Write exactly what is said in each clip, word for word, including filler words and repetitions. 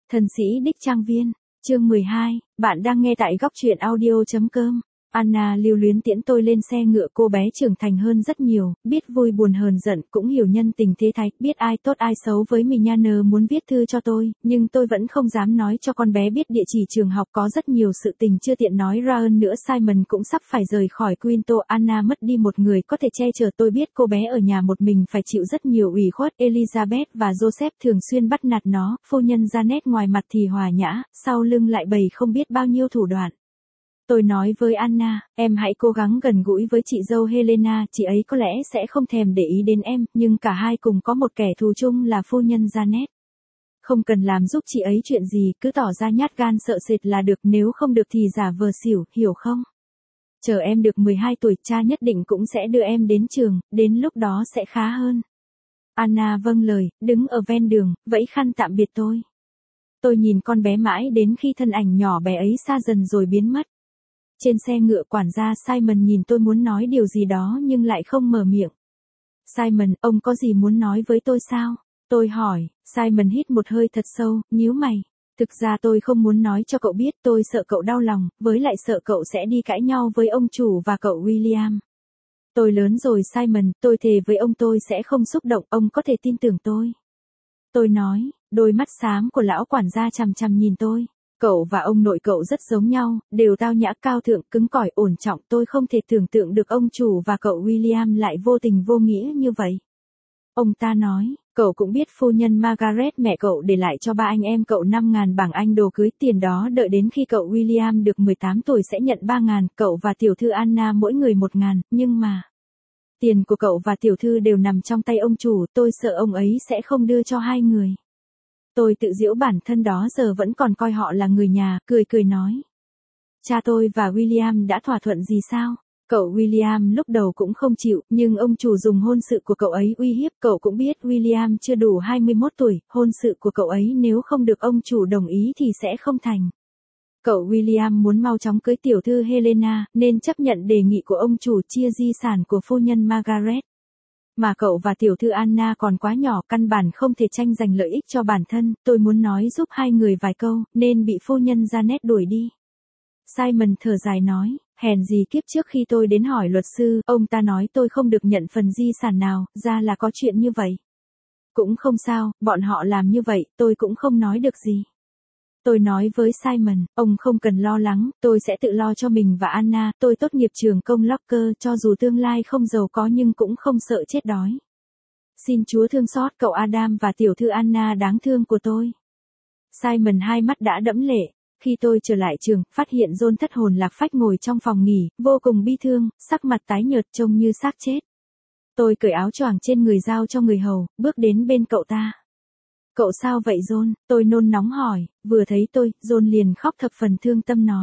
Thần sĩ đích trang viên, chương mười hai, bạn đang nghe tại góc truyện audio.com. Anna lưu luyến tiễn tôi lên xe ngựa, cô bé trưởng thành hơn rất nhiều, biết vui buồn hờn giận, cũng hiểu nhân tình thế thái, biết ai tốt ai xấu với mình. Nana muốn viết thư cho tôi, nhưng tôi vẫn không dám nói cho con bé biết địa chỉ trường học, có rất nhiều sự tình chưa tiện nói ra. Hơn nữa Simon cũng sắp phải rời khỏi Quinto. Anna mất đi một người có thể che chở tôi, biết cô bé ở nhà một mình phải chịu rất nhiều ủy khuất. Elizabeth và Joseph thường xuyên bắt nạt nó, phu nhân Janet ngoài mặt thì hòa nhã, sau lưng lại bày không biết bao nhiêu thủ đoạn. Tôi nói với Anna, em hãy cố gắng gần gũi với chị dâu Helena, chị ấy có lẽ sẽ không thèm để ý đến em, nhưng cả hai cùng có một kẻ thù chung là phu nhân Janet. Không cần làm giúp chị ấy chuyện gì, cứ tỏ ra nhát gan sợ sệt là được, nếu không được thì giả vờ xỉu, hiểu không? Chờ em được mười hai tuổi, cha nhất định cũng sẽ đưa em đến trường, đến lúc đó sẽ khá hơn. Anna vâng lời, đứng ở ven đường, vẫy khăn tạm biệt tôi. Tôi nhìn con bé mãi đến khi thân ảnh nhỏ bé ấy xa dần rồi biến mất. Trên xe ngựa, quản gia Simon nhìn tôi muốn nói điều gì đó nhưng lại không mở miệng. Simon, ông có gì muốn nói với tôi sao? Tôi hỏi. Simon hít một hơi thật sâu, nhíu mày. Thực ra tôi không muốn nói cho cậu biết, tôi sợ cậu đau lòng, với lại sợ cậu sẽ đi cãi nhau với ông chủ và cậu William. Tôi lớn rồi Simon, tôi thề với ông tôi sẽ không xúc động, ông có thể tin tưởng tôi. Tôi nói, đôi mắt xám của lão quản gia chằm chằm nhìn tôi. Cậu và ông nội cậu rất giống nhau, đều tao nhã cao thượng, cứng cỏi, ổn trọng. Tôi không thể tưởng tượng được ông chủ và cậu William lại vô tình vô nghĩa như vậy. Ông ta nói, cậu cũng biết phu nhân Margaret mẹ cậu để lại cho ba anh em cậu năm ngàn bảng Anh đồ cưới, tiền đó đợi đến khi cậu William được mười tám tuổi sẽ nhận ba ngàn, cậu và tiểu thư Anna mỗi người một ngàn, nhưng mà... Tiền của cậu và tiểu thư đều nằm trong tay ông chủ, tôi sợ ông ấy sẽ không đưa cho hai người. Tôi tự giễu bản thân đó giờ vẫn còn coi họ là người nhà, cười cười nói. Cha tôi và William đã thỏa thuận gì sao? Cậu William lúc đầu cũng không chịu, nhưng ông chủ dùng hôn sự của cậu ấy uy hiếp. Cậu cũng biết William chưa đủ hai mươi mốt tuổi, hôn sự của cậu ấy nếu không được ông chủ đồng ý thì sẽ không thành. Cậu William muốn mau chóng cưới tiểu thư Helena, nên chấp nhận đề nghị của ông chủ chia di sản của phu nhân Margaret. Mà cậu và tiểu thư Anna còn quá nhỏ, căn bản không thể tranh giành lợi ích cho bản thân, tôi muốn nói giúp hai người vài câu, nên bị phu nhân Janet đuổi đi. Simon thở dài nói, hèn gì kiếp trước khi tôi đến hỏi luật sư, ông ta nói tôi không được nhận phần di sản nào, ra là có chuyện như vậy. Cũng không sao, bọn họ làm như vậy, tôi cũng không nói được gì. Tôi nói với Simon, ông không cần lo lắng, tôi sẽ tự lo cho mình và Anna, tôi tốt nghiệp trường công Locker, cho dù tương lai không giàu có nhưng cũng không sợ chết đói. Xin Chúa thương xót cậu Adam và tiểu thư Anna đáng thương của tôi. Simon hai mắt đã đẫm lệ. Khi tôi trở lại trường, phát hiện John thất hồn lạc phách ngồi trong phòng nghỉ, vô cùng bi thương, sắc mặt tái nhợt trông như xác chết. Tôi cởi áo choàng trên người giao cho người hầu, bước đến bên cậu ta. Cậu sao vậy John? Tôi nôn nóng hỏi, vừa thấy tôi, John liền khóc thập phần thương tâm nói.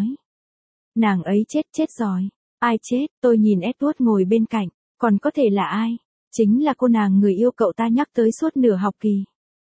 Nàng ấy chết, chết rồi. Ai chết? Tôi nhìn Edward ngồi bên cạnh, còn có thể là ai? Chính là cô nàng người yêu cậu ta nhắc tới suốt nửa học kỳ.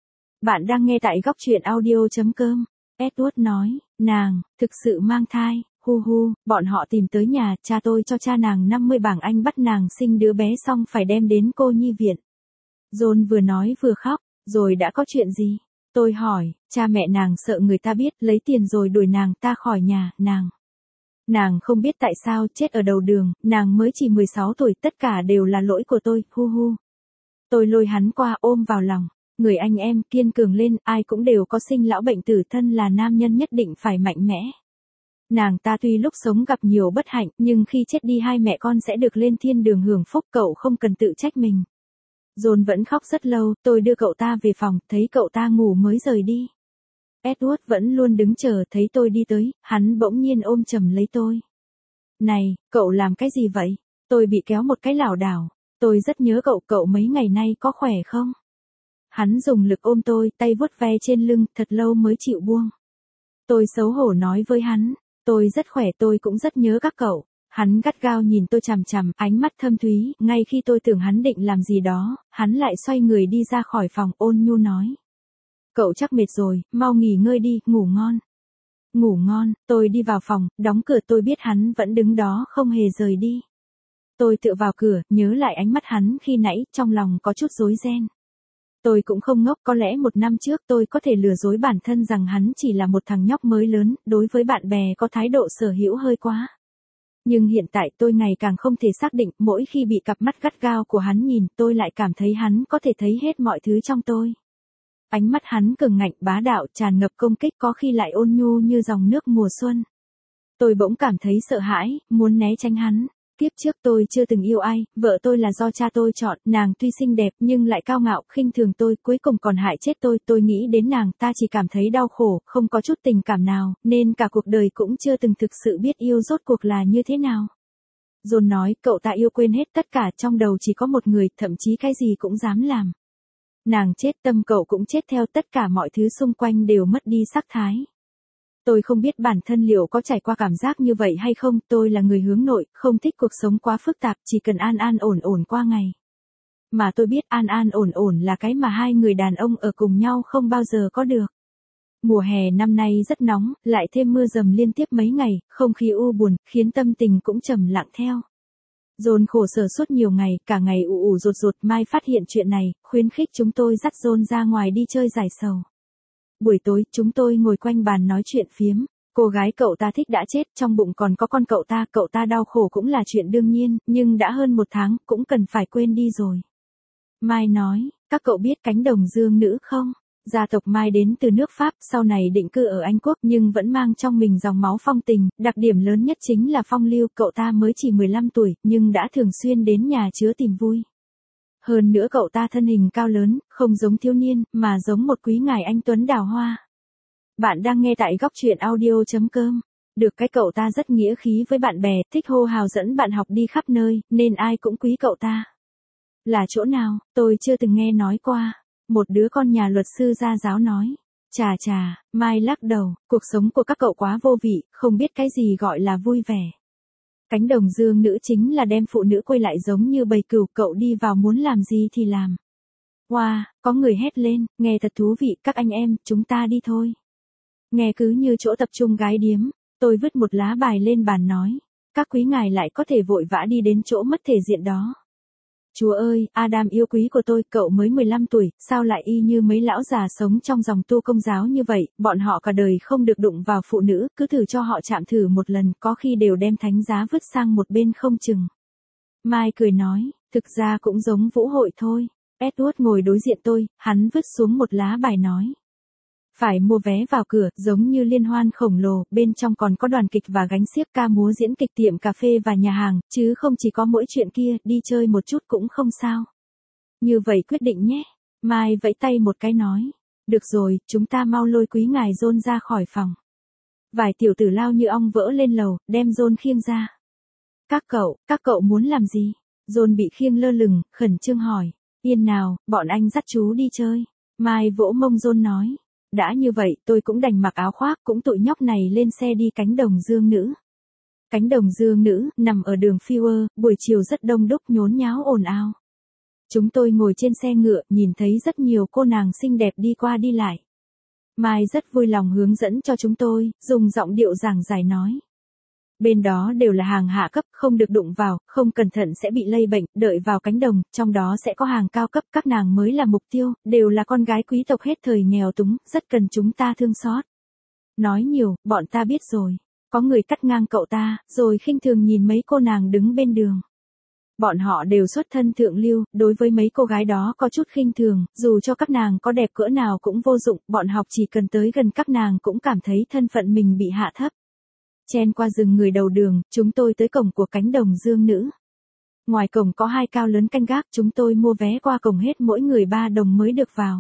Bạn đang nghe tại góc truyện audio.com. Edward nói, nàng, thực sự mang thai, hu hu, bọn họ tìm tới nhà, cha tôi cho cha nàng năm mươi bảng Anh bắt nàng sinh đứa bé xong phải đem đến cô nhi viện. John vừa nói vừa khóc. Rồi đã có chuyện gì? Tôi hỏi, cha mẹ nàng sợ người ta biết, lấy tiền rồi đuổi nàng ta khỏi nhà, nàng. Nàng không biết tại sao chết ở đầu đường, nàng mới chỉ mười sáu tuổi, tất cả đều là lỗi của tôi, hu hu. Tôi lôi hắn qua ôm vào lòng, người anh em kiên cường lên, ai cũng đều có sinh lão bệnh tử, thân là nam nhân nhất định phải mạnh mẽ. Nàng ta tuy lúc sống gặp nhiều bất hạnh, nhưng khi chết đi hai mẹ con sẽ được lên thiên đường hưởng phúc, cậu không cần tự trách mình. John vẫn khóc rất lâu, tôi đưa cậu ta về phòng, thấy cậu ta ngủ mới rời đi. Edward vẫn luôn đứng chờ, thấy tôi đi tới, hắn bỗng nhiên ôm chầm lấy tôi. Này, cậu làm cái gì vậy? Tôi bị kéo một cái lảo đảo. Tôi rất nhớ cậu, cậu mấy ngày nay có khỏe không? Hắn dùng lực ôm tôi, tay vuốt ve trên lưng, thật lâu mới chịu buông. Tôi xấu hổ nói với hắn, tôi rất khỏe, tôi cũng rất nhớ các cậu. Hắn gắt gao nhìn tôi chằm chằm, ánh mắt thâm thúy, ngay khi tôi tưởng hắn định làm gì đó, hắn lại xoay người đi ra khỏi phòng, ôn nhu nói. Cậu chắc mệt rồi, mau nghỉ ngơi đi, ngủ ngon. Ngủ ngon, tôi đi vào phòng, đóng cửa, tôi biết hắn vẫn đứng đó không hề rời đi. Tôi tựa vào cửa, nhớ lại ánh mắt hắn khi nãy, trong lòng có chút rối ren. Tôi cũng không ngốc, có lẽ một năm trước tôi có thể lừa dối bản thân rằng hắn chỉ là một thằng nhóc mới lớn, đối với bạn bè có thái độ sở hữu hơi quá. Nhưng hiện tại tôi ngày càng không thể xác định, mỗi khi bị cặp mắt gắt gao của hắn nhìn, tôi lại cảm thấy hắn có thể thấy hết mọi thứ trong tôi. Ánh mắt hắn cường ngạnh bá đạo, tràn ngập công kích, có khi lại ôn nhu như dòng nước mùa xuân. Tôi bỗng cảm thấy sợ hãi, muốn né tránh hắn. Kiếp trước tôi chưa từng yêu ai, vợ tôi là do cha tôi chọn, nàng tuy xinh đẹp nhưng lại cao ngạo, khinh thường tôi, cuối cùng còn hại chết tôi, tôi nghĩ đến nàng ta chỉ cảm thấy đau khổ, không có chút tình cảm nào, nên cả cuộc đời cũng chưa từng thực sự biết yêu rốt cuộc là như thế nào. John nói, cậu ta yêu quên hết tất cả, trong đầu chỉ có một người, thậm chí cái gì cũng dám làm. Nàng chết, tâm cậu cũng chết theo, tất cả mọi thứ xung quanh đều mất đi sắc thái. Tôi không biết bản thân liệu có trải qua cảm giác như vậy hay không, tôi là người hướng nội, không thích cuộc sống quá phức tạp, chỉ cần an an ổn ổn qua ngày. Mà tôi biết an an ổn ổn là cái mà hai người đàn ông ở cùng nhau không bao giờ có được. Mùa hè năm nay rất nóng, lại thêm mưa dầm liên tiếp mấy ngày, không khí u buồn, khiến tâm tình cũng trầm lặng theo. John khổ sở suốt nhiều ngày, cả ngày ù ù rụt rụt, Mai phát hiện chuyện này, khuyến khích chúng tôi dắt John ra ngoài đi chơi giải sầu. Buổi tối, chúng tôi ngồi quanh bàn nói chuyện phiếm. Cô gái cậu ta thích đã chết, trong bụng còn có con cậu ta, cậu ta đau khổ cũng là chuyện đương nhiên, nhưng đã hơn một tháng, cũng cần phải quên đi rồi. Mai nói, các cậu biết cánh đồng dương nữ không? Gia tộc Mai đến từ nước Pháp, sau này định cư ở Anh Quốc nhưng vẫn mang trong mình dòng máu phong tình, đặc điểm lớn nhất chính là phong lưu, cậu ta mới chỉ mười lăm tuổi, nhưng đã thường xuyên đến nhà chứa tìm vui. Hơn nữa cậu ta thân hình cao lớn, không giống thiếu niên, mà giống một quý ngài anh tuấn đào hoa. Bạn đang nghe tại góc truyện audio chấm com. Được cái cậu ta rất nghĩa khí với bạn bè, thích hô hào dẫn bạn học đi khắp nơi, nên ai cũng quý cậu ta. Là chỗ nào, tôi chưa từng nghe nói qua. Một đứa con nhà luật sư gia giáo nói. Chà chà, Mai lắc đầu, cuộc sống của các cậu quá vô vị, không biết cái gì gọi là vui vẻ. Cánh đồng dương nữ chính là đem phụ nữ quay lại giống như bầy cừu, cậu đi vào muốn làm gì thì làm. Wow, có người hét lên, nghe thật thú vị, các anh em, chúng ta đi thôi. Nghe cứ như chỗ tập trung gái điếm, tôi vứt một lá bài lên bàn nói. Các quý ngài lại có thể vội vã đi đến chỗ mất thể diện đó. Chúa ơi, Adam yêu quý của tôi, cậu mới mười lăm tuổi, sao lại y như mấy lão già sống trong dòng tu công giáo như vậy, bọn họ cả đời không được đụng vào phụ nữ, cứ thử cho họ chạm thử một lần, có khi đều đem thánh giá vứt sang một bên không chừng. Mai cười nói, thực ra cũng giống vũ hội thôi. Edward ngồi đối diện tôi, hắn vứt xuống một lá bài nói. Phải mua vé vào cửa, giống như liên hoan khổng lồ, bên trong còn có đoàn kịch và gánh xiếc, ca múa diễn kịch, tiệm cà phê và nhà hàng, chứ không chỉ có mỗi chuyện kia, đi chơi một chút cũng không sao. Như vậy quyết định nhé. Mai vẫy tay một cái nói. Được rồi, chúng ta mau lôi quý ngài John ra khỏi phòng. Vài tiểu tử lao như ong vỡ lên lầu, đem John khiêng ra. Các cậu, các cậu muốn làm gì? John bị khiêng lơ lửng, khẩn trương hỏi. Yên nào, bọn anh dắt chú đi chơi. Mai vỗ mông John nói. Đã như vậy, tôi cũng đành mặc áo khoác, cũng tụi nhóc này lên xe đi cánh đồng dương nữ. Cánh đồng dương nữ, nằm ở đường Fiwer, buổi chiều rất đông đúc nhốn nháo ồn ào. Chúng tôi ngồi trên xe ngựa, nhìn thấy rất nhiều cô nàng xinh đẹp đi qua đi lại. Mai rất vui lòng hướng dẫn cho chúng tôi, dùng giọng điệu giảng giải nói. Bên đó đều là hàng hạ cấp, không được đụng vào, không cẩn thận sẽ bị lây bệnh, đợi vào cánh đồng, trong đó sẽ có hàng cao cấp, các nàng mới là mục tiêu, đều là con gái quý tộc hết thời nghèo túng, rất cần chúng ta thương xót. Nói nhiều, bọn ta biết rồi. Có người cắt ngang cậu ta, rồi khinh thường nhìn mấy cô nàng đứng bên đường. Bọn họ đều xuất thân thượng lưu, đối với mấy cô gái đó có chút khinh thường, dù cho các nàng có đẹp cỡ nào cũng vô dụng, bọn học chỉ cần tới gần các nàng cũng cảm thấy thân phận mình bị hạ thấp. Chen qua rừng người đầu đường, chúng tôi tới cổng của cánh đồng dương nữ. Ngoài cổng có hai cao lớn canh gác, chúng tôi mua vé qua cổng hết mỗi người ba đồng mới được vào.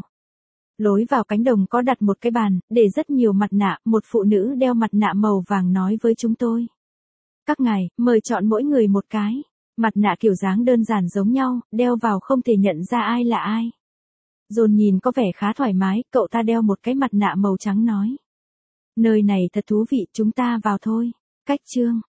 Lối vào cánh đồng có đặt một cái bàn, để rất nhiều mặt nạ, một phụ nữ đeo mặt nạ màu vàng nói với chúng tôi. Các ngài, mời chọn mỗi người một cái. Mặt nạ kiểu dáng đơn giản giống nhau, đeo vào không thể nhận ra ai là ai. John nhìn có vẻ khá thoải mái, cậu ta đeo một cái mặt nạ màu trắng nói. Nơi này thật thú vị, chúng ta vào thôi. Cách chương.